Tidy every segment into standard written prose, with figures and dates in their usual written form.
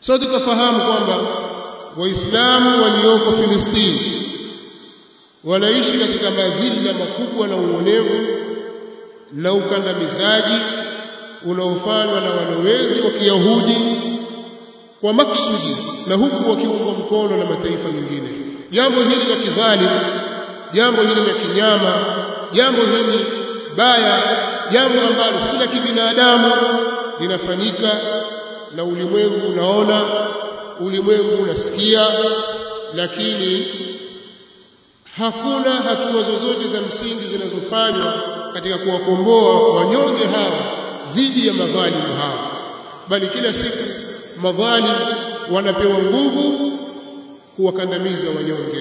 sote tufahamu kwamba waislamu walioko Filistini wanaishi katika madhila makubwa na uonevu na ukandamizaji unaofanywa na walowezi wa Kiyahudi kwa maksudi na huku wakiungwa mkono na mataifa mengine. Jambo hili la kidhalimu, jambo hili la kinyama, jambo hili baya, jambo ambalo si la kibinadamu linafanyika na ulimwengu unaona, ulimwengu unasikia, lakini hakuna hatua zozote za msingi zinazofanywa katika kuwakomboa wanyonge hawa dhidi ya madhalimu hawa, bali kila siku madhalimu wanapewa nguvu kuwakandamiza wanyonge.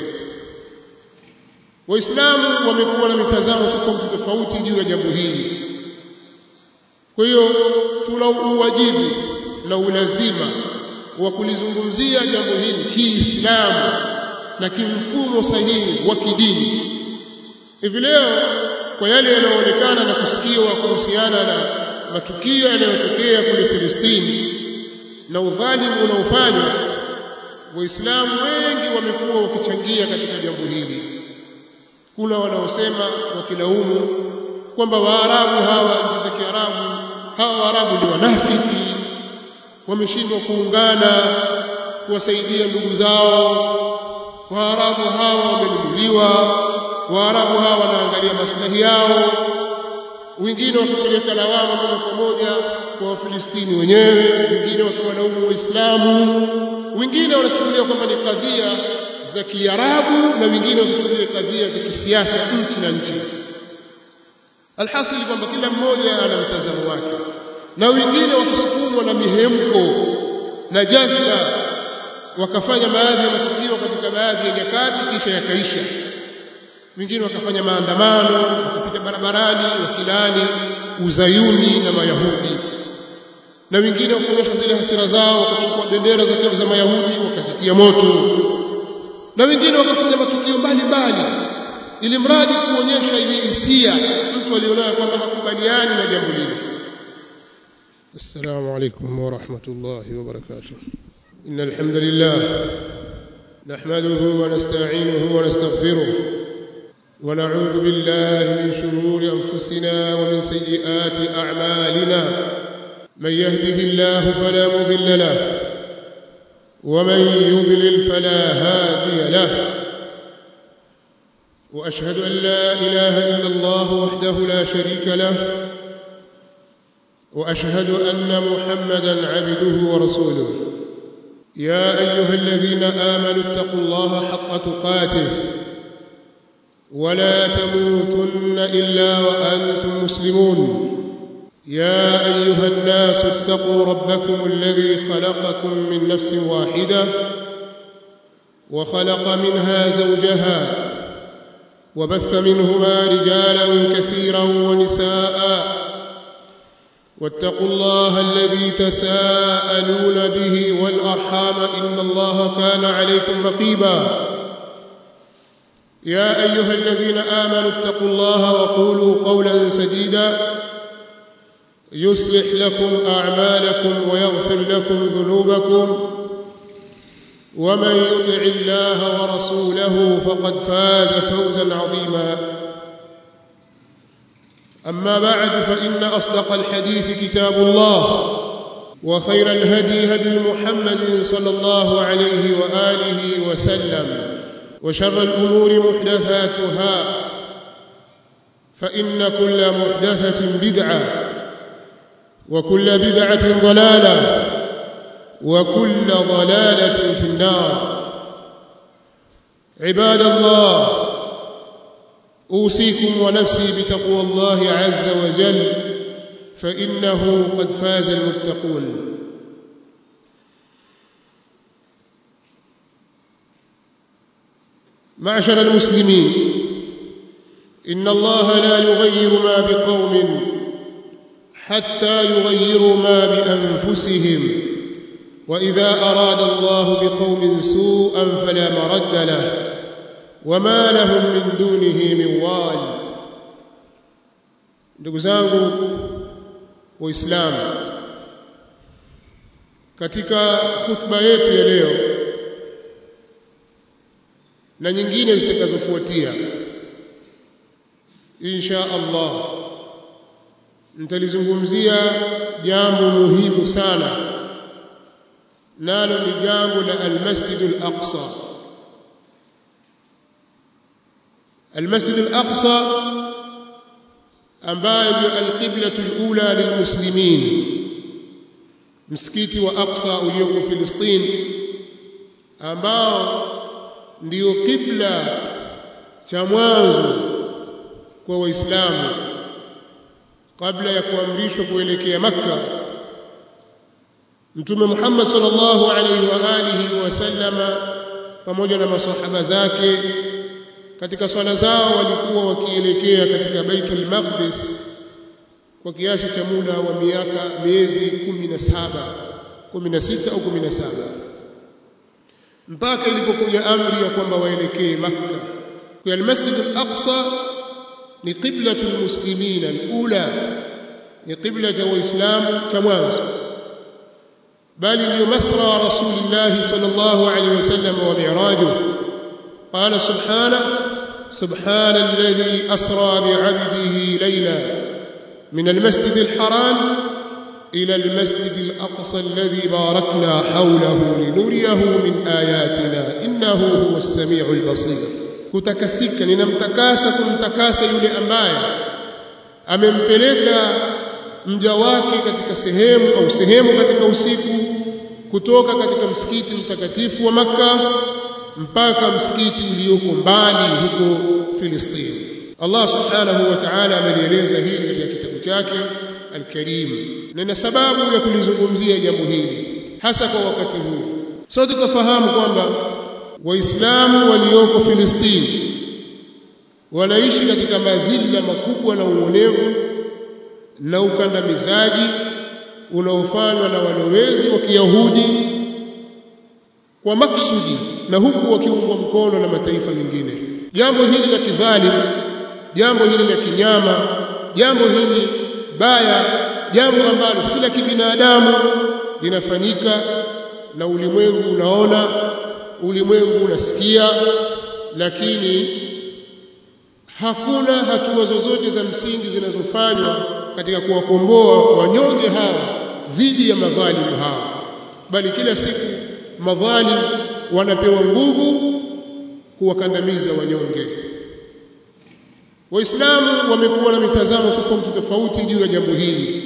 Waislamu wamekuwa na mitazamo tofauti tofauti juu ya jambo hili. Kwa hiyo tuna uwajibu na ulazima wa kulizungumzia jambo hili kiislamu na kimfumo sahihi wa kidini. Hivi leo kwa yale yanayoonekana na kusikiwa kuhusiana na matukio yanayotokea kule Filistini na udhalimu unaofanywa, Waislamu wengi wamekuwa wakichangia katika jambo hili. Kuna wanaosema wakilaumu kwamba Waarabu hawa, nchi za Kiarabu, hawa Waarabu ni wanafiki, wameshindwa kuungana kuwasaidia ndugu zao. Waarabu hawa wamenunuliwa, Waarabu hawa wanaangalia maslahi yao. Wengine wakipeleka lawama moja kwa moja kwa Wafilistini wenyewe, wengine wakiwalaumu Waislamu, wengine wanachukulia kwamba ni kadhia za Kiarabu na wengine wakichukulia kadhia za kisiasa nchi na nchi. Alhasil kwamba kila mmoja ana mtazamo wake, na wengine wakisukumwa na mihemko na jazba wakafanya baadhi ya matukio katika baadhi ya nyakati kisha yakaisha. Wengine wakafanya maandamano, wakapita barabarani wakilani uzayuni na Mayahudi, na wengine wakaonyesha zile hasira zao, wakachukua bendera za Mayahudi wakazitia moto, na wengine wakafanya matukio mbalimbali ili mradi kuonyesha ile hisia mtu alionayo kwamba hakubaliani na jambo hili. Assalamu alaykum wa rahmatullahi wa barakatuh. Innal hamdalillah nahmaduhu wa nasta'inuhu wa nastaghfiruh wa na'udhu billahi min shururi anfusina wa min sayyiati a'malina. Man yahdihillahu fala mudilla lahu wa man yudlil fala hadiya lahu. وأشهد أن لا إله إلا الله وحده لا شريك له وأشهد أن محمدا عبده ورسوله. يا أيها الذين آمنوا اتقوا الله حق تقاته ولا تموتن إلا وأنتم مسلمون. يا أيها الناس اتقوا ربكم الذي خلقكم من نفس واحدة وخلق منها زوجها وبث منهما رجالا كثيرا ونساء واتقوا الله الذي تساءلون به والأرحام إن الله كان عليكم رقيبا. يا أيها الذين آمنوا اتقوا الله وقولوا قولا سديدا يصلح لكم أعمالكم ويغفر لكم ذنوبكم ومن يطع الله ورسوله فقد فاز فوزا عظيما. أما بعد فإن أصدق الحديث كتاب الله وخير الهدي هدي محمد صلى الله عليه وآله وسلم وشر الأمور محدثاتها فإن كل محدثة بدعة وكل بدعة ضلالة وكل ضلالة في النار. عباد الله، أوصيكم ونفسي بتقوى الله عز وجل فإنه قد فاز المتقون. معشر المسلمين، إن الله لا يغير ما بقوم حتى يغيروا ما بأنفسهم، وإذا أراد الله بقوم سوءا فلا مرد له وما لهم من دونه من وال. ndugu zangu waislamu, katika khutba yetu ya leo na nyingine zitakazofuatia insha Allah nitalizungumzia jambo muhimu sana, nalo ni jambo la al-Masjid al-Aqsa. Al-Masjid al-Aqsa ambayo ndio al-qibla al-ula lilmuslimin, msikiti wa Aqsa ulioko Filistini, ambao ndio kibla cha mwanzo kwa Waislamu kabla ya kuamrishwa kuelekea Makka. Mtume Muhammad sallallahu alaihi wa alihi wasallama pamoja na masahaba zake katika swala zao walikuwa wakielekea katika Baitul Maqdis kwa kiasi cha muda wa miezi 16 au 17 mpaka ilipokuja amri ya kwamba waelekee Makka. Kwa al-Masjid al-Aqsa ni qiblatul muslimin al-ula, ni qibla cha Waislamu cha mwanzo, bali ndio masra Rasulullah sallallahu alayhi wasallam wa mi'rajuh. Qala subhana alladhi asra bi'abdihi layla min al-masjid al-haram ila al-masjid al-aqsa alladhi barakna hawlahu linuriyahu min ayatina innahu huwas sami'ul basir. Kutakasika, ninamtakasa kumtakasa yule ambaye amempeleka mja wake katika sehemu katika usiku kutoka katika msikiti mtakatifu wa Makka mpaka msikiti ulioko mbali huko Filistini. Allah subhanahu wa ta'ala amelieleza hili katika kitabu chake al-Karim, na ina sababu ya kulizungumzia jambo hili hasa kwa wakati huu. Sote tufahamu kwamba Waislamu walioko Filistini wanaishi katika madhila makubwa na uonevu na ukandamizaji unaofanywa na walowezi wa Kiyahudi kwa maksudi, na huku wakiungwa mkono na mataifa mengine. Jambo hili la kidhalimu, jambo hili la kinyama, jambo hili baya, jambo ambalo si la kibinadamu linafanyika na ulimwengu unaona, ulimwengu unasikia, lakini hakuna hatua zozote za msingi zinazofanywa katika kuwakomboa wanyonge hawa dhidi ya madhalimu hawa, bali kila siku madhalimu wanapewa nguvu kuwakandamiza wanyonge. Waislamu wamekuwa na mitazamo tofauti juu ya jambo hili.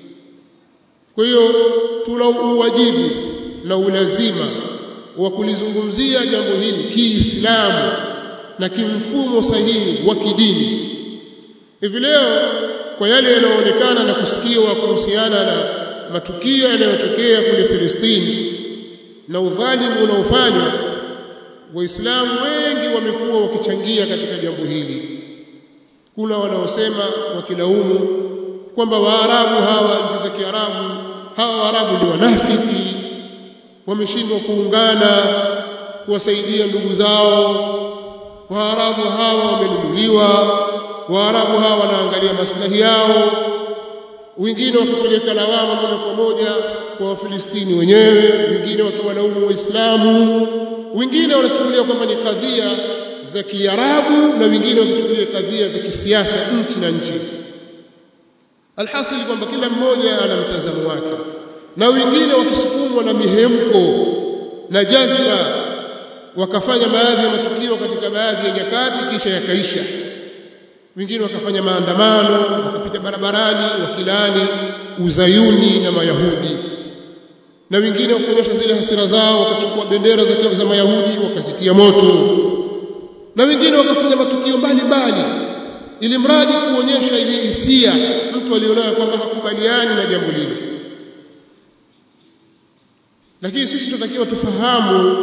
Kwa hiyo tuna uwajibu na ulazima wa kulizungumzia jambo hili Kiislamu na kimfumo sahihi wa kidini. Hivi leo kwa yale yanayoonekana na kusikiwa kuhusiana na matukio yanayotokea kule Filistini na udhalimu unaofanywa, Waislamu wengi wamekuwa wakichangia katika jambo hili. Kuna wanaosema wakilaumu kwamba Waarabu hawa, nchi za Kiarabu, hawa Waarabu ni wanafiki, wameshindwa kuungana kuwasaidia ndugu zao. Waarabu hawa wamenunuliwa, Waarabu hawa wanaangalia maslahi yao. Wengine wakipeleka lawama moja kwa moja kwa Wafilistini wenyewe, wengine wakiwalaumu Waislamu, wengine wanachukulia kwamba ni kadhia za Kiarabu na wengine wakichukulia kadhia za kisiasa nchi na nchi. Alhasil kwamba kila mmoja ana mtazamo wake, na wengine wakisukumwa na mihemko na jazba wakafanya baadhi ya matukio katika baadhi ya nyakati kisha yakaisha. Wengine wakafanya maandamano, wakapita barabarani wakilani uzayuni na Mayahudi, na wengine wakaonyesha zile hasira zao, wakachukua bendera za Mayahudi wakazitia moto, na wengine wakafanya matukio mbalimbali ili mradi kuonyesha ile hisia mtu alionayo kwamba hakubaliani na jambo lile. Lakini sisi tunatakiwa tufahamu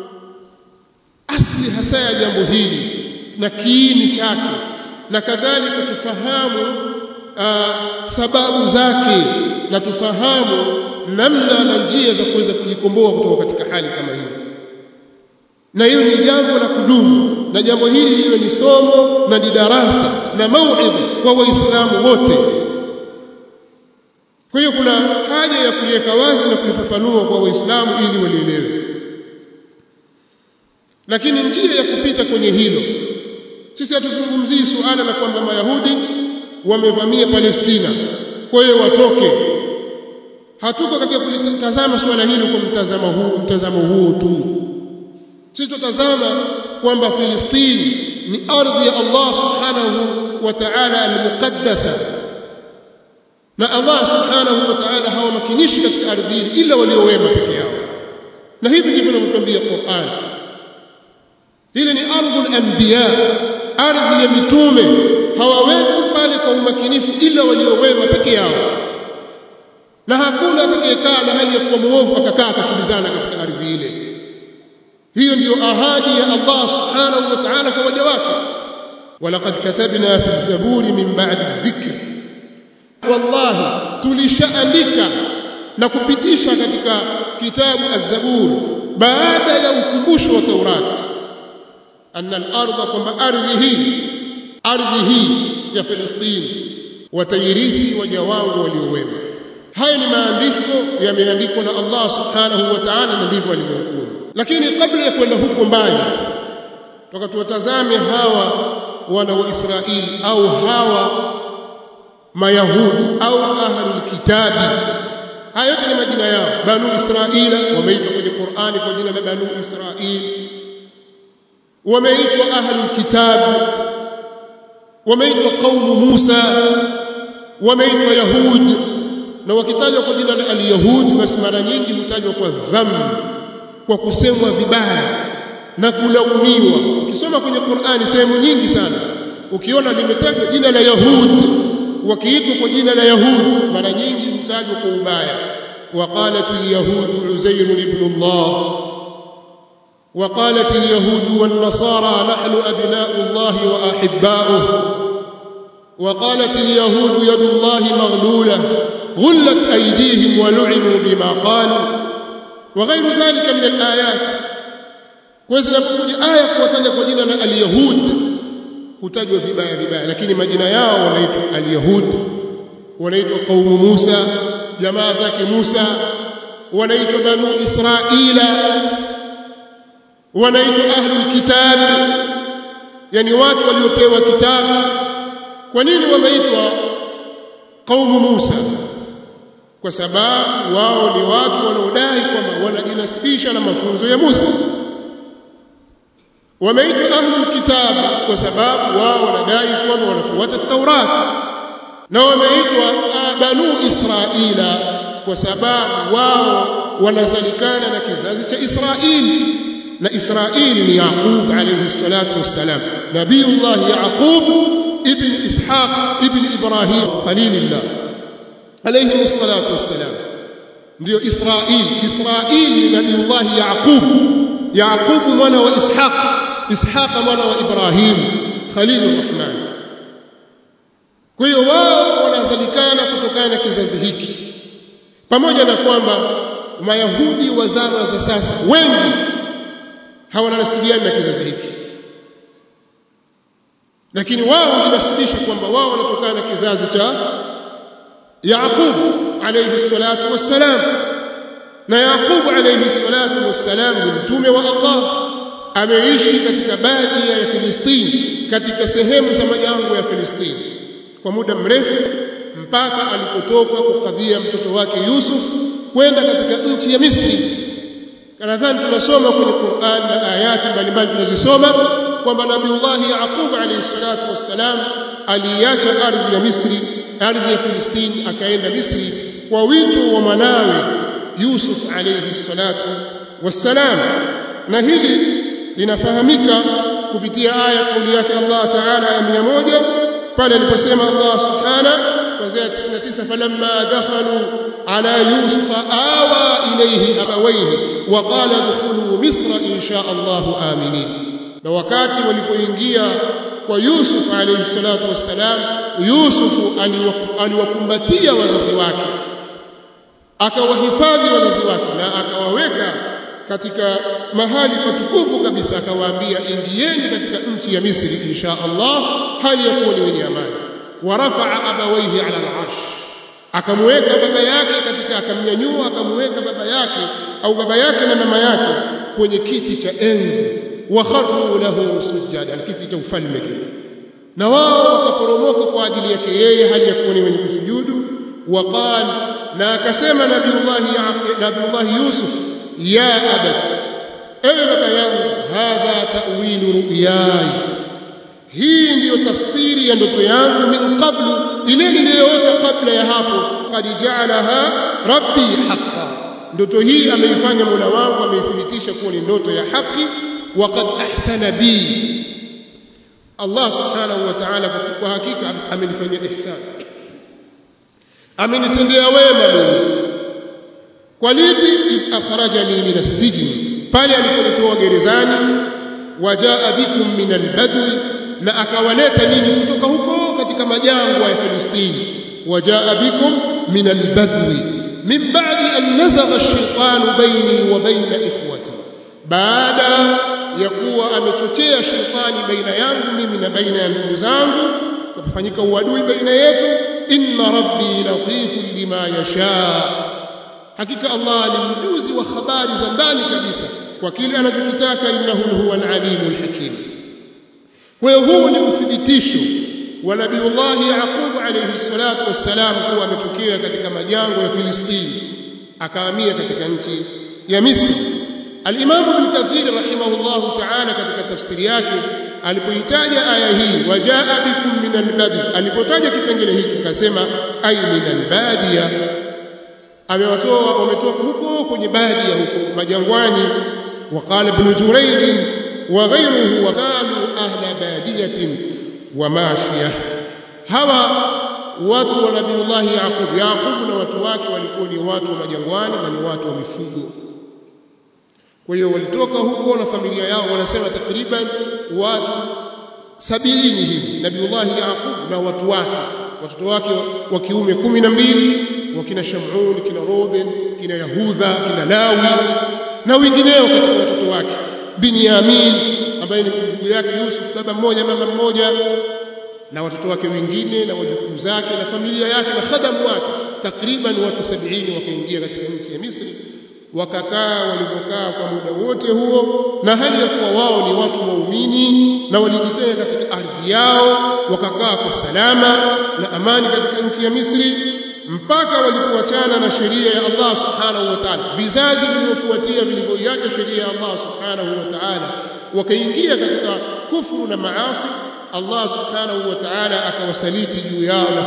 asili hasa ya jambo hili na kiini chake, na kadhalika tufahamu sababu zake, na tufahamu namna na njia za kuweza kujikomboa kutoka katika hali kama hiyo. Na hiyo ni jambo la kudumu, na jambo hili liwe ni somo na ni darasa na mauidha kwa Waislamu wote. Kwa hiyo kuna haja ya kuliweka wazi na kulifafanua kwa Waislamu ili walielewe. Lakini njia ya kupita kwenye hilo, sisi hatuzungumzii suala la kwamba Mayahudi wamevamia Palestina, kwa hiyo watoke. Hatuko katika kulitazama suala hilo kwa mtazamo huo tu. Sisi tutazama kwamba Palestina ni ardhi ya Allah subhanahu wa ta'ala al-muqaddasa, na Allah subhanahu wa ta'ala hawamakinishi katika ardhi hii ila waliowema peke yao. Na hivi ndivyo inavyotuambia Qur'an. Ile ni ardhul anbiya, ardhi ya mitume. Hawaweki pale kwa umakinifu ila waliowema peke yao, na hakuna atakayekaa na hali ya kuwa muovu akakaa akatulizana katika ardhi ile. Hiyo ndiyo ahadi ya Allah subhanahu wa ta'ala kwa waja wake. Walaqad katabna fi zaburi min ba'di dhikr, wallahi tulishaandika na kupitisha katika kitabu az-Zabur baada ya ukumbusho wa Taurat, anna al-ardha, kwamba ardhi hii ya Palestina watairithi waja wangu waliowema. Haya ni maandiko yameandikwa na Allah subhanahu wa ta'ala, na ndivyo alivyohukumu. Lakini kabla ya kwenda huko mbali, tukatutazame hawa wana wa Israeli au hawa Mayahudi au ahlul kitabi. Haya yote ni majina yao. Banu Israila wameitwa kwenye Qur'ani kwa jina la Banu Israili, wameitwa ahlul kitabi, wameitwa qaumu Musa, wameitwa Yahudi. Na wakitajwa kwa jina la al-Yahudi, basi mara nyingi hutajwa kwa dhambi, kwa kusemwa vibaya na kulaumiwa. Ukisoma kwenye Qur'ani sehemu nyingi sana ukiona limetajwa jina la Yahudi, wakiitwa kwa jina la Yahudi, mara nyingi hutajwa kwa ubaya. Waqalat al-yahud Uzair ibn Allah, waqalat al-yahud wan-nasara nahnu abna'u Allah wa ahibba'uhu, waqalat al-yahud yadu Allah maghlula غلت أيديهم ولعنوا بما قالوا وغير ذلك من الآيات. كويسنا بكل آية kuwataja kwa jina la al-Yahud hutajwa vibaya, lakini majina yao wanaitwa al-Yahud, wanaitwa qaumu Musa, jamaa zake Musa, wanaitwa Banu Israila, wanaitwa ahlul kitab, yani watu waliopewa kitabu. Kwa nini wameitwa qaumu Musa? Kwa sababu wao ni watu wanaodai kwamba wanajinasibisha na mafunzo ya Musa. Wameitwa ahlul kitab kwa sababu wao wanadai kwamba wanafuata Taurat. Na wameitwa Banu Israila kwa sababu wao wanazalikana na kizazi cha Israili, na Israili ni Yaqub alayhi salatu wassalam, Nabiyullah Yaqub ibn Ishaq ibn Ibrahim Khalilillah alayhi salatu wassalam, ndio Israili. Israili ni Nabiyullah Yaqub mwana wa Ishaq mwana wa Ibrahim Khalilur Rahman. Kwa hiyo wao wanazalikana kutokana na kizazi hiki, pamoja na kwamba Mayahudi wa zama za sasa wengi hawananasibiana na kizazi hiki, lakini wao wanasibisha kwamba wao wanatokana na kizazi cha Yaqub alayhi salatu wassalam. Na Yaqub alayhi salatu wassalam ni mtume wa Allah, ameishi katika badia ya Filistini, katika sehemu za majangwa ya Filistini kwa muda mrefu, mpaka alipotoka kukadhia mtoto wake Yusuf kwenda katika nchi ya Misri. Nadhani tunasoma kwenye Qur'an na ayati mbalimbali tunazisoma kwamba Nabiullah Yaqub alayhi salatu wassalam aliacha ardhi ya Misri, ardhi ya Filistini, akaenda Misri kwa wito wa mwanawe Yusuf alayhi salatu wassalam. Na hili linafahamika kupitia aya kauli yake Allah Ta'ala ya 100 pale aliposema Allah Subhanahu kuanzia 99, falamma dakhalu ala Yusuf awa ilayhi abawayhi wa qala dukhulu Misra insha Allah aminin. Na wakati walipoingia kwa Yusuf alayhi salatu wassalam, Yusuf aliwakumbatia wazazi wake, akawahifadhi wazazi wake na akawaweka katika mahali patukufu kabisa, akawaambia ingieni katika nchi ya Misri insha Allah hali ya kuwa ni wenye amani. Warafa'a abawayhi ala al-arsh, akamweka baba yake katika, akamnyanyua akamweka baba yake au baba yake na mama yake kwenye kiti cha enzi, wa kharru lahu sujada, kiti cha ufalme kile, na wao wakaporomoka kwa ajili yake yeye hali ya kuwa ni wenye kusujudu. Waqal, na akasema Nabiullahi Yusuf, ya abat, ewe baba yangu, hadha ta'wilu ru'yai, hii ndiyo tafsiri ya ndoto yangu, min qablu, ile niliyoota kabla ya hapo, qad ja'alaha rabbi haqqan, ndoto hii ameifanya Mola wangu, ameithibitisha kuwa ni ndoto ya haki. Wa qad ahsana bi, Allah subhanahu wa ta'ala kwa hakika amenifanyia ihsan, amenitendea wema mimi. Kwa lipi? Idh akhrajani min as-sijn, pale aliponitoa gerezani. Wajaa bikum min al-badwi, na akawaleta ninyi kutoka huko katika majangwa ya Filistini. Wajaa bikum min al-badwi min ba'di an nazagha ash-shaytanu bayni wa bayna ikhwati, baada ya kuwa amechochea shetani baina yangu mimi na baina ya ndugu zangu, kufanyika uadui baina yetu. Inna rabbi latifun lima yasha, hakika Allah ni mjuzi wa habari za ndani kabisa kwa kile anachokitaka. Innahu huwa al-alimul hakim. Kwa hiyo huu ni uthibitisho wa Nabiullahi Yaqub alayhi salatu wassalam kuwa ametokea katika majangwa ya Filistini akahamia katika nchi ya Misri. Al-Imam Ibn Kathir rahimahullahu ta'ala katika tafsiri yake alipoitaja aya hii, wajaa bikum min al-badi, alipotaja kipengele hiki akasema ay min al-badiya, wametoka huko kwenye badia, huko majangwani. Waqala Ibn Jurayj wa ghayruhu, wa kanu ahla badiyatin wa mashiyah, hawa watu wa Nabiullahi Yaqub na watu wake walikuwa ni watu wa majangwani na ni watu wa mifugo. Kwa hiyo walitoka huko na familia yao, wanasema takriban watu 70 hivi, Nabiullahi Yaqub na watu wake, watoto wake wa kiume 12, wakina Shamun, kina Ruben, kina Yahudha, kina Lawi na wengineo katika watoto wake, Binyamin ambaye ni ndugu yake Yusuf, baba mmoja mama mmoja, na watoto wake wengine na wajukuu zake na familia yake na khadamu wake, takriban watu 70 wakaingia katika nchi ya Misri. Wakakaa walivyokaa kwa muda wote huo, na hali ya kuwa wao ni watu waumini na walijitenga katika ardhi yao, wakakaa kwa salama na amani katika nchi ya Misri mpaka walipoachana na sheria ya Allah subhanahu wa ta'ala. Vizazi vilivyofuatia vilivyoiacha sheria ya Allah subhanahu wa ta'ala wakaingia katika kufuru na maasi, Allah subhanahu wa ta'ala akawasaliti juu yao na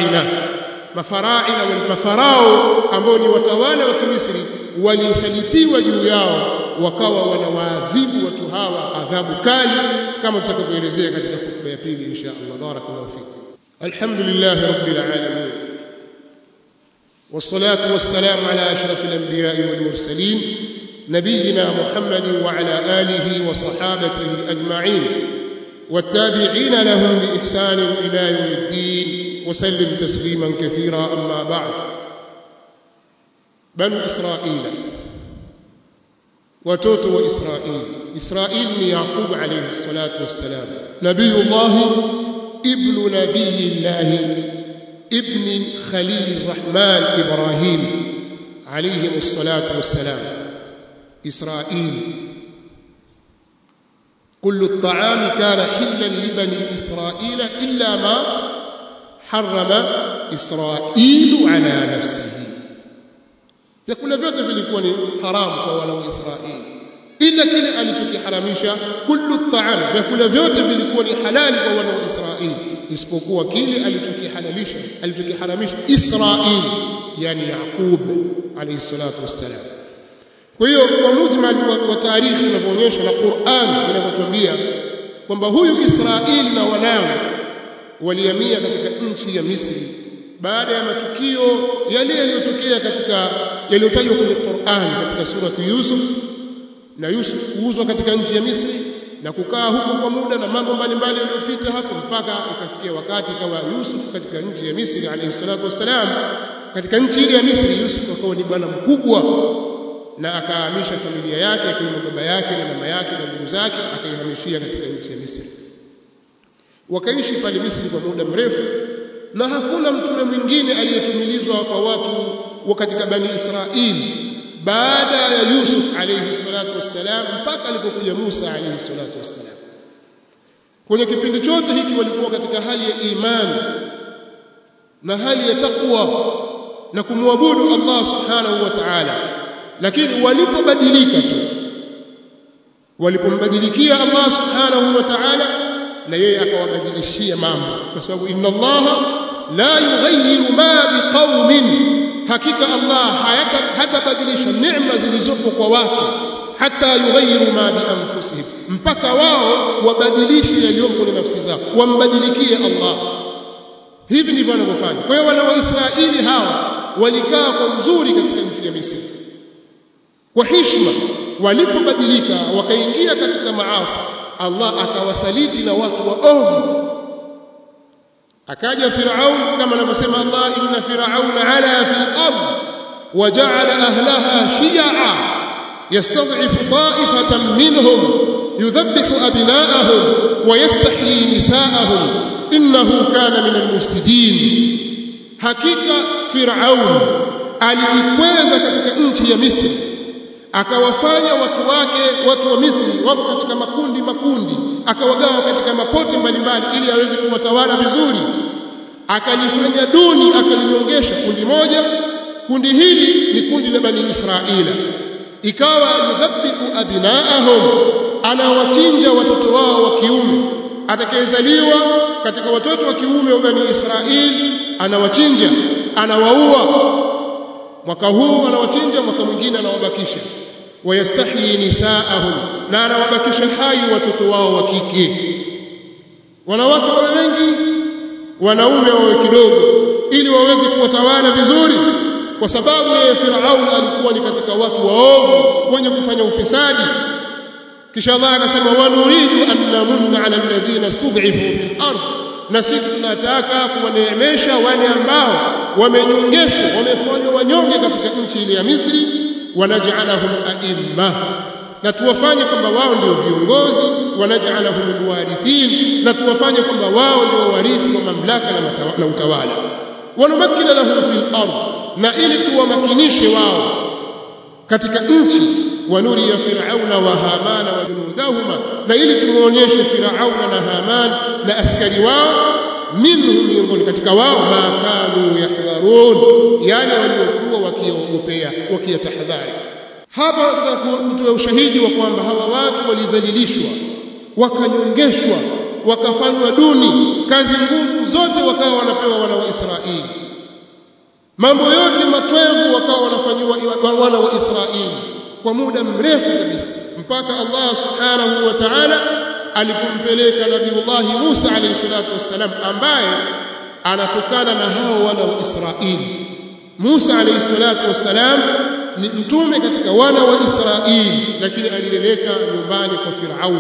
mafarao ambao ni watawala wa Misri walisalitiwa juu yao, wakawa wanawaadhibu watu hawa adhabu kali kama tutakavyoelezea katika khutba ya pili insha Allah. Barakallahu fikum. Alhamdulillah rabbil alamin, wassalatu wassalamu ala ashrafil anbiya'i wal mursalin nabiyina Muhammadin wa ala alihi wa sahabatihi ajma'in والتابعين لهم بإحسان إلى يوم الدين وسلم تسليما كثيرا. أما بعد، بنو إسرائيل وتوتو إسرائيل من يعقوب عليه الصلاة والسلام، نبي الله ابن نبي الله ابن خليل الرحمن إبراهيم عليه الصلاة والسلام. إسرائيل كل الطعام كان حلا لبني إسرائيل إلا ما حرم إسرائيل على نفسه. vyakula vyote vilikuwa ni haramu kwa wana wa Israeli ila kile alichokiharamisha. Kullu ta'am, vyakula vyote vilikuwa ni halali kwa wana wa Israeli isipokuwa kile alichokiharamisha Israeli, yani Yaqub alayhi salatu wassalam. Kwa hiyo kwa mujmal wa taarikhi inavyoonyesha na Qur'an inavyotuambia kwamba huyu Israeli na wanawe walihamia katika nchi ya Misri baada ya matukio yale yaliyotokea katika yaliyotajwa kwenye Qur'an katika surati Yusuf, na Yusuf kuuzwa katika nchi ya Misri na kukaa huko kwa muda na mambo mbalimbali yaliyopita hapo mpaka ikafikia wakati kama Yusuf katika nchi ya Misri alayhi salatu wassalam. Katika nchi ile ya Misri Yusuf akawa ni bwana mkubwa na akahamisha familia yake akiwemo baba yake na mama yake na ndugu zake akaihamishia katika nchi ya Misri. Wakaishi pale Misri kwa muda mrefu na hakuna mtume mwingine aliyetumilizwa kwa watu wa katika bani Israili baada ya Yusuf alayhi salatu wassalam mpaka alipokuja Musa alayhi salatu wassalam. Kwenye kipindi chote hiki walikuwa katika hali ya imani na hali ya taqwa na kumwabudu Allah subhanahu wa ta'ala, lakini walipobadilika tu, walipombadilikia Allah subhanahu wa ta'ala, na yeye akawabadilishia mambo, kwa sababu inna Allah la yughayyiru ma biqaumin, hakika Allah hatabadilisha neema zilizopo kwa watu hata yughayyiru ma bi anfusihim, mpaka wao wabadilishe yaliyomo kwenye nafsi zao, wambadilikie Allah. Hivi ndivyo wanavyofanya. Kwa hiyo wana wa Israeli hawa walikaa kwa mzuri katika nchi ya Misri kwa heshima. Walipobadilika wakaingia katika maasi, Allah akawasaliti na watu waovu. Akaja Firaun, kama anavyosema Allah, inna firauna ala fil ard waja'ala ahlaha shiya'a yastad'ifu ta'ifatan minhum yudhabbihu abna'ahum wa yastahyi nisa'ahum innahu kana min al-mufsidin. Hakika Firaun alijikweza katika nchi ya Misri, akawafanya watu wake, watu wa Misri wako katika makundi, akawagawa katika mapote mbalimbali ili aweze kuwatawala vizuri. Akalifanya duni, akalinyongesha kundi moja. Kundi hili ni kundi la Bani Israila. Ikawa yudhabbihu abnaahum, anawachinja watoto wao wa kiume. Atakayezaliwa katika watoto wa kiume wa Bani Israili anawachinja, anawaua. Mwaka huu anawachinja, mwaka mwingine anawabakisha. Wayastahyi nisaahum, na anawabakisha hai watoto wao wa kike. Wanawake wawe wengi, wanaume wawe kidogo, ili waweze kuwatawala vizuri, kwa sababu yeye Firaun alikuwa ni katika watu waovu wenye kufanya ufisadi. Kisha Allah akasema, wa nuridu an namunna ala alladhina istud'ifu fil ard, na sisi tunataka kuwaneemesha wale ambao wamenyongeshwa, wamefanywa wanyonge katika nchi ile ya Misri. Wanaj'alahum a'imma, na tuwafanye kwamba wao ndio viongozi. Wanaj'alahum alwarithin, na tuwafanye kwamba wao ndio warithi wa mamlaka na utawala. Wanumakkina lahum fil ard, na ili tuwamakinishe wao katika nchi. Wanuriya Firauna wa Hamana wa junudahuma, na ili tumuonyeshe Firauna na Haman na askari wao, minhum, miongoni katika wao, ma kanu yahdharun, yale waliokuwa wakiogopea, wakiyatahadhari. Hapa tunatoa ushahidi wa kwamba hawa watu walidhalilishwa, wakanyongeshwa, wakafanywa duni, kazi ngumu zote wakawa wanapewa wana wa Israeli, mambo yote matwevu wakawa wanafanywa wana wa Israeli kwa muda mrefu kabisa, mpaka Allah subhanahu wa ta'ala alipompeleka Nabiiullah Musa alayhi salatu wassalam, ambaye anatokana na hao wana wa Israeli. Musa alayhi salatu wassalam ni mtume katika wana wa Israeli, lakini alileleka nyumbani kwa Firaun,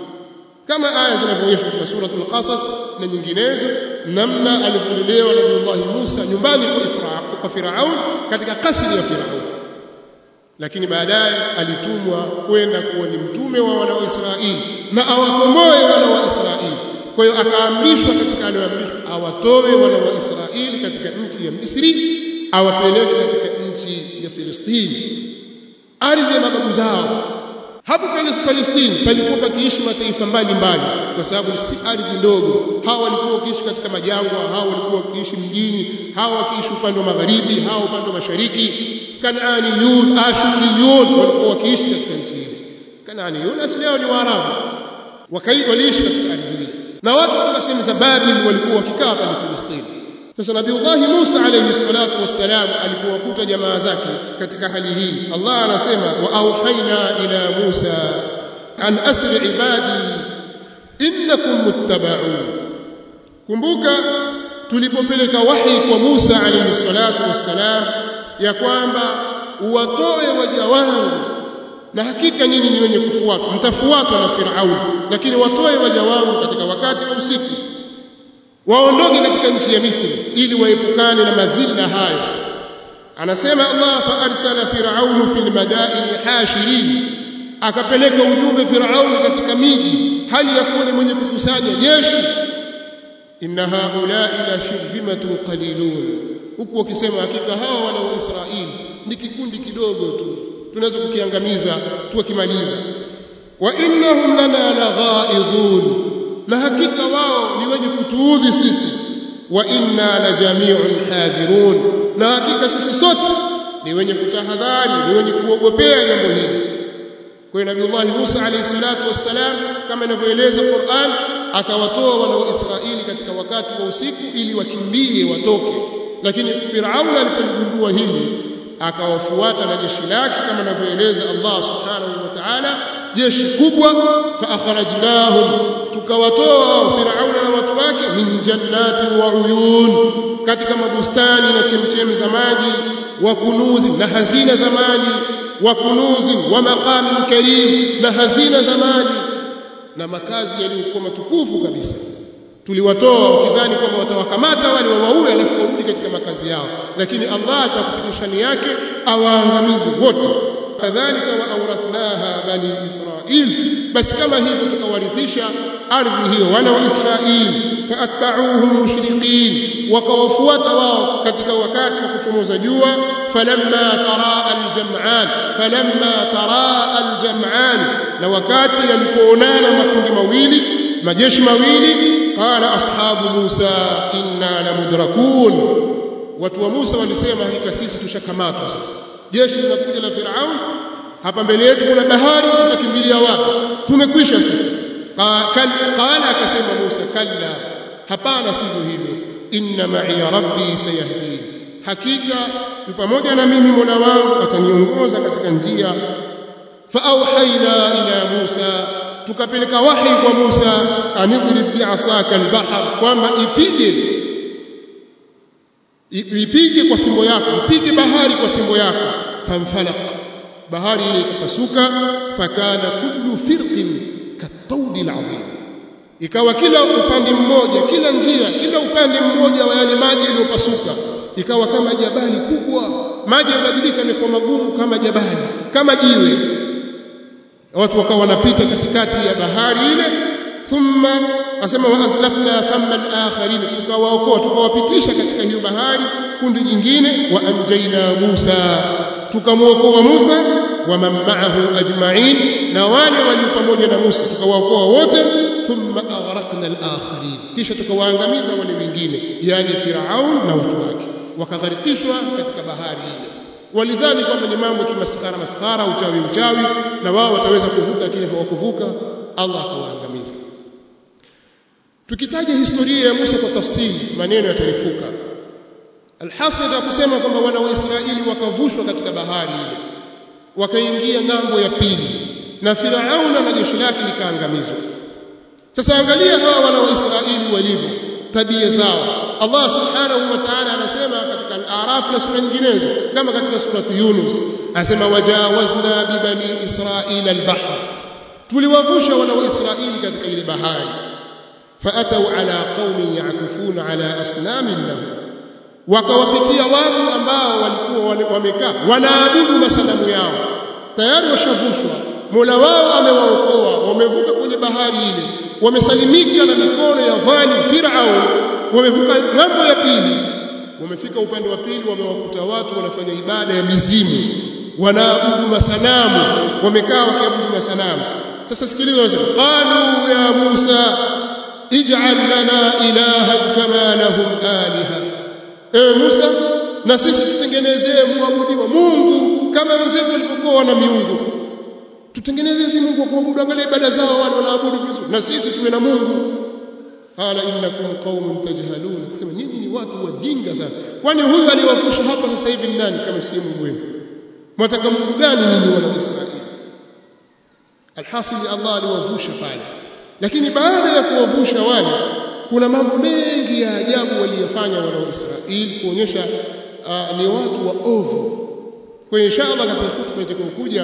kama aya zinavyoonyesha katika suratul Qasas na nyinginezo, namna alivyolelewa Nabiiullah Musa nyumbani kwa Firaun, katika kasri ya Firaun. Lakini baadaye alitumwa kwenda kuwa ni mtume wa wana wa Israeli na awakomboe wana wa Israeli. Kwa hiyo akaamrishwa katika aliyoamrishwa, awatoe wana wa Israeli katika nchi ya Misri, awapeleke katika nchi ya Filistini, ardhi ya mababu zao. Hapo Palestine palikuwa pakiishi mataifa mbalimbali, kwa sababu si ardhi ndogo. Hawa walikuwa wakiishi katika majangwa, hawa walikuwa wakiishi mjini, hawa wakiishi upande wa magharibi, hawa upande wa mashariki. Kanaaniyun, Ashuriyun walikuwa wakiishi katika nchi ile. Kanaaniyun asili yao ni Waarabu, waliishi katika ardhi ile, na watu kutoka sehemu za Babil walikuwa wakikaa pale Palestine. Sasa Nabiiullah Musa alayhi salatu wassalam alipowakuta jamaa zake katika hali hii, Allah anasema, wa auhaina ila Musa an asri ibadi innakum muttaba'un. Kumbuka tulipopeleka wahi kwa Musa alayhi salatu wassalam ya kwamba uwatoe waja wangu, na hakika nyinyi ni wenye kufuatwa, mtafuatwa na Firaun, lakini watoe waja wangu katika wakati wa usiku, waondoke katika nchi ya Misri ili waepukane na madhila hayo. Anasema Allah, fa arsala Firaun fil madaini hashirin, akapeleka ujumbe Firaun katika miji hali ya kuwa ni mwenye kukusanya jeshi. inna haula'i la shirzimatun qalilun, huku wakisema hakika hawa wana wa Israeli ni kikundi kidogo tu, tunaweza kukiangamiza tukimaliza. Wa innahum lana laghaidhun, na hakika wao ni wenye kutuudhi sisi. Wa inna la jami'un hadhirun, na hakika sisi sote ni wenye kutahadhari, ni wenye kuogopea jambo hili. Kwa hiyo Nabii Musa alayhi salatu wassalam, kama inavyoeleza Qur'an, akawatoa wana wa Israeli katika wakati wa usiku ili wakimbie watoke, lakini Firauni alipoligundua hili akawafuata na jeshi lake, kama anavyoeleza Allah subhanahu wa ta'ala, jeshi kubwa. Fa akhrajnahum, tukawatoa Firauni na watu wake, min jannatin wa uyun, katika mabustani na chemchemi za maji, wa kunuzi, na hazina za maji, wa kunuzi wa maqamin karim, na hazina za maji na makazi yaliyokuwa matukufu kabisa. Tuliwatoa ukidhani kwamba watawakamata wale wawaue alafu warudi katika makazi yao, lakini Allah atakupitisha nia yake awaangamize wote. Kadhalika wa awrathnaha bani Israil, basi kama hivyo tukawarithisha ardhi hiyo wana wa Israili. Faatta'uhum mushriqin, wakawafuata wao katika wakati wa kuchomoza jua. Falamma taraa aljam'an, na wakati yalipoonana makundi mawili, majeshi mawili, qala ashabu Musa inna lamudrakun, watu wa Musa walisema hakika sisi tushakamatwa sasa, jeshi linakuja la Firaun, hapa mbele yetu kuna bahari, tutakimbilia wapi? Tumekwisha sisi. Qala, akasema Musa, kalla, hapana, sivyo hivyo, inna ma'iya rabbi sayahdin, hakika yu pamoja na mimi Mola wangu ataniongoza katika njia. Fa auhaina ila Musa, tukapeleka wahi kwa Musa, anidrib bi'asaka al-bahr, kwamba ipige kwa fimbo yako, ipige bahari kwa fimbo yako. Fanfalaq, bahari ile ikapasuka. Fakana kullu firqin katawdi al-azim, ikawa kila upande mmoja, kila njia, kila upande mmoja wa yale maji yaliyopasuka ikawa kama jabali kubwa, maji yabadilika yamekuwa magumu kama jabali, kama jiwe. Watu wakawa wanapita katikati ya bahari ile. Thumma asema wa aslafna thamma al-akharin, tukawaokoa, tukawapitisha katika hiyo bahari kundi jingine. Wa anjayna Musa, tukamwokoa Musa, wa man ma'ahu ajma'in, na wale walio pamoja na Musa tukawaokoa wote. Thumma aghraqna al-akharin, kisha tukawaangamiza wale wengine, yani Firaun na watu wake, wakagharikishwa katika bahari ile. Walidhani kwamba ni mambo kimaskara, uchawi, na wao wataweza kuvuka, lakini hawakuvuka, Allah akawaangamiza. Tukitaja historia ya Musa kwa tafsiri, maneno yatarefuka. Alhasil ya kusema kwamba wana wa Israeli wakavushwa katika bahari ile, wakaingia ngambo ya pili, na Firaun na jeshi lake likaangamizwa. Sasa angalia hawa wana wa Israeli walivyo, tabia zao. Allah subhanahu wa ta'ala anasema katika al-A'raf na sura nyinginezo, kama katika surati Yunus anasema wajawazna bi bani Israila al-bahr, tuliwavusha wana wa Israeli katika ile bahari. Faatau ala qaumin yakufuna ala asnamin lahum, wakawapitia watu ambao walikuwa wamekaa wanaabudu masanamu yao. Tayari washavushwa, Mola wao amewaokoa, wamevuka kwenye bahari ile, wamesalimika na mikono ya dhalim Firaun, wamevuka ngambo ya pili, wamefika upande wa pili, wamewakuta watu wanafanya ibada ya mizimu, wanaabudu masanamu, wamekaa wakiabudu masanamu. Sasa sikiliza, wasema qalu ya Musa ij'al lana ilahan kama lahum aliha, Musa, na sisi tutengenezee muabudiwa Mungu kama wenzetu walipokuwa na miungu, tutengenezee si Mungu wa kuabudu, angalia ibada zao wale wanaabudu vizuri, na sisi tuwe na Mungu. Qala innakum qaumun tajhalun, kusema nyinyi ni watu wajinga sana. Kwani huyu aliwafusha hapa sasa hivi ni nani kama si Mungu wenu? Mwataka Mungu gani nyinyi wana Israeli? Alhasil Allah aliwavusha pale, lakini baada ya kuwavusha wale, kuna mambo mengi ya ajabu waliyofanya wana wa Israeli kuonyesha ni watu wa ovu. Kwa inshallah katika hutuba itakayokuja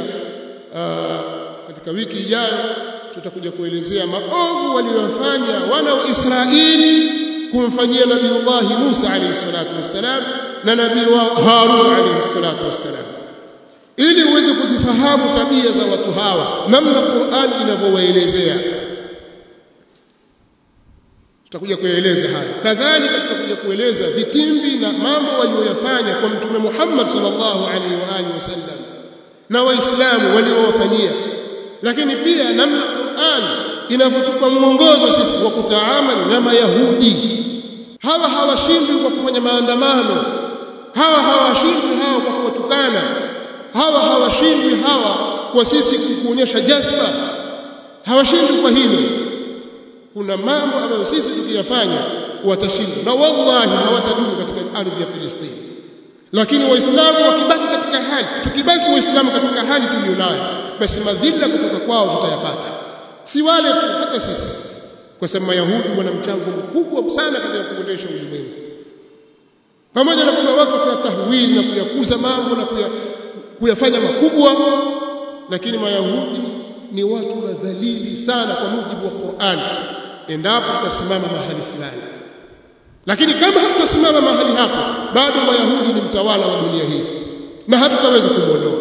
katika wiki ijayo tutakuja kuelezea maovu waliyofanya wana wa Israeli kumfanyia Nabii Musa alayhi salatu wassalam na nabii wao Harun alayhi salatu wassalam, ili uweze kuzifahamu tabia za watu hawa, namna Qur'an inavyowaelezea. tutakuja kueleza haya. Kadhalika tutakuja kueleza vitimbi na mambo walioyafanya kwa Mtume Muhammad sallallahu alaihi wa alihi wasallam na waislamu waliowafanyia, lakini pia namna Qur'an inavyotupa mwongozo sisi wa kutaamali na Mayahudi. Hawa hawashindwi kwa kufanya maandamano, hawa hawashindwi hawa kwa kuwatukana, hawa hawashindwi hawa kwa sisi kuonyesha jazba, hawashindwi kwa hilo. Kuna mambo ambayo sisi tukiyafanya watashinda, na wallahi hawatadumu katika ardhi ya Filistini. Lakini waislamu wakibaki katika hali, tukibaki waislamu katika hali tuliyonayo, basi madhila kutoka kwao tutayapata, si wale tu, hata sisi, kwa sababu Mayahudi wana mchango mkubwa sana katika kuendesha ulimwengu. Pamoja na kwamba watu wafanya tahwili na kuyakuza mambo na kuyafanya makubwa, lakini Mayahudi ni watu madhalili sana kwa mujibu wa Qur'an, endapo tutasimama mahali fulani. Lakini kama hatutasimama mahali hapo, bado Mayahudi ni mtawala wa dunia hii na hatutaweza kumuondoa.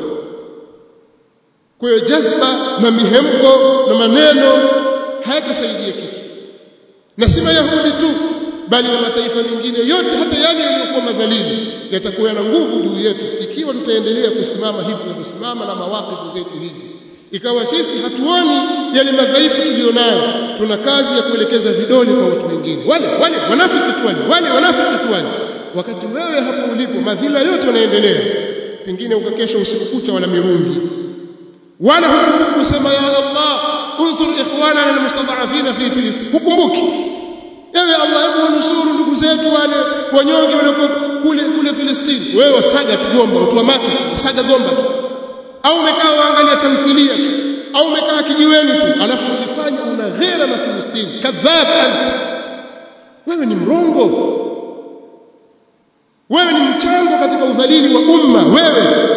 Kwa hiyo jazba na mihemko na maneno hayatasaidia kitu, na si Mayahudi tu, bali na mataifa mengine yote, hata yale yaliyokuwa madhalili yatakuwa na nguvu juu yetu ikiwa tutaendelea kusimama hivi tunavyosimama na mawakifu zetu hizi. Ikawa sisi hatuoni yale madhaifu tulionayo, tuna kazi ya kuelekeza vidole kwa watu wengine, wale wanafiki tu, wale wanafiki tu, wakati wewe hapo ulipo madhila yote yanaendelea, pengine ukakesha usiku kucha wala mirungi, wala hukusema ya Allah unsur ikhwanana almustad'afina fi Filistin. Hukumbuki ewe Allah, hebu nusuru ndugu zetu wale wanyonge wale kule Filistini. Wewe wasaga kigomba, utoa macho wasaga gomba, au umekaa waangalia tamthilia tu, au umekaa kijiweni tu, alafu unajifanya una ghera na Filistini. Kadhab anta, wewe ni mrongo, wewe ni mchango katika udhalili wa umma wewe.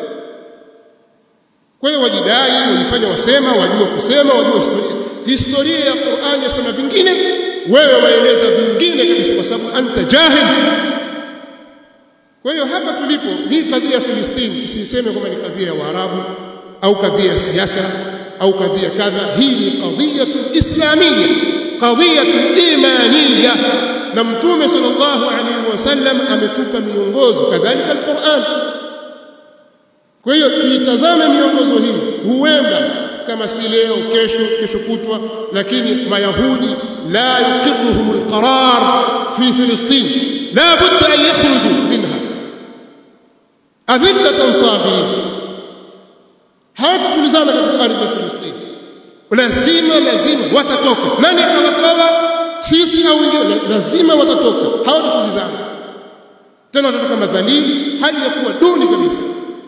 Kwa hiyo wajidai, wajifanya wasema, wajua kusema, wajua historia ya Qur'an yasema vingine, wewe waeleza vingine kabisa, kwa sababu anta jahil. Kwa hiyo hapa tulipo, hii kadhia ya Filistini usiseme kwamba ni kadhia ya Waarabu au kadhia ya siasa au kadhia kadha. Hii ni kadhia islamia, kadhia imaniya, na Mtume sallallahu alaihi wasallam ametupa miongozo, kadhalika al-Qur'an. Kwa hiyo tuitazame miongozo hii, huenda kama si leo, kesho kutwa, lakini Mayahudi la yuqirruhum al-qarar fi Filistin, la budda an yakhruju minha adhillatan sabirin. Hawatatulizana katika ardhi ya Filistini, lazima watatoka. Nani atawatoa? Sisi au wengine? Lazima watatoka, hawatatulizana tena, watatoka madhalili, hali ya kuwa duni kabisa.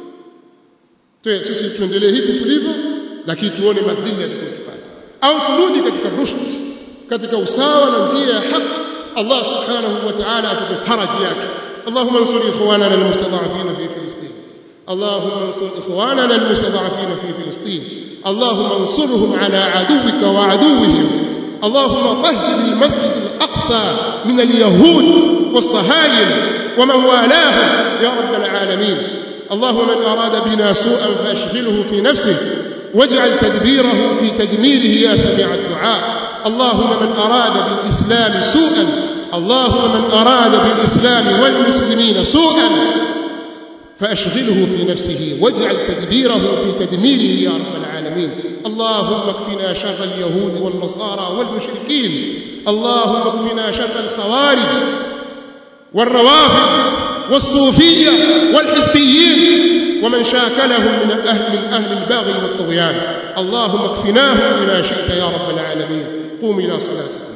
Sisi tuendelee hivi tulivyo, lakini tuone madhila yatakayotupata, au turudi katika rushd, katika usawa na njia ya haki. Allah subhanahu wa ta'ala atupe faraji yake. Allahumma ansur ikhwanana almustada'afina fi Filistin, Allahumma ansur ikhwanana almustada'afina fi Filistin, Allahumma ansurhum ala aduwika wa aduwwihim, Allahumma tahhir almasjid alaqsa min alyahud was-sahayil wa man walahum ya rabbal alamin. اللهم من أراد بنا سوءا فأشغله في نفسه واجعل تدبيره في تدميره يا سميع الدعاء. اللهم من أراد بالإسلام سوءا، اللهم من أراد بالإسلام والمسلمين سوءا فأشغله في نفسه واجعل تدبيره في تدميره يا رب العالمين. اللهم اكفنا شر اليهود والنصارى والمشركين، اللهم اكفنا شر الخوارج والروافض والصوفية والحزبيين ومن شاكلهم من أهل البغي والطغيان. اللهم اكفناهم بما شئت يا رب العالمين. قوم إلى صلاتك.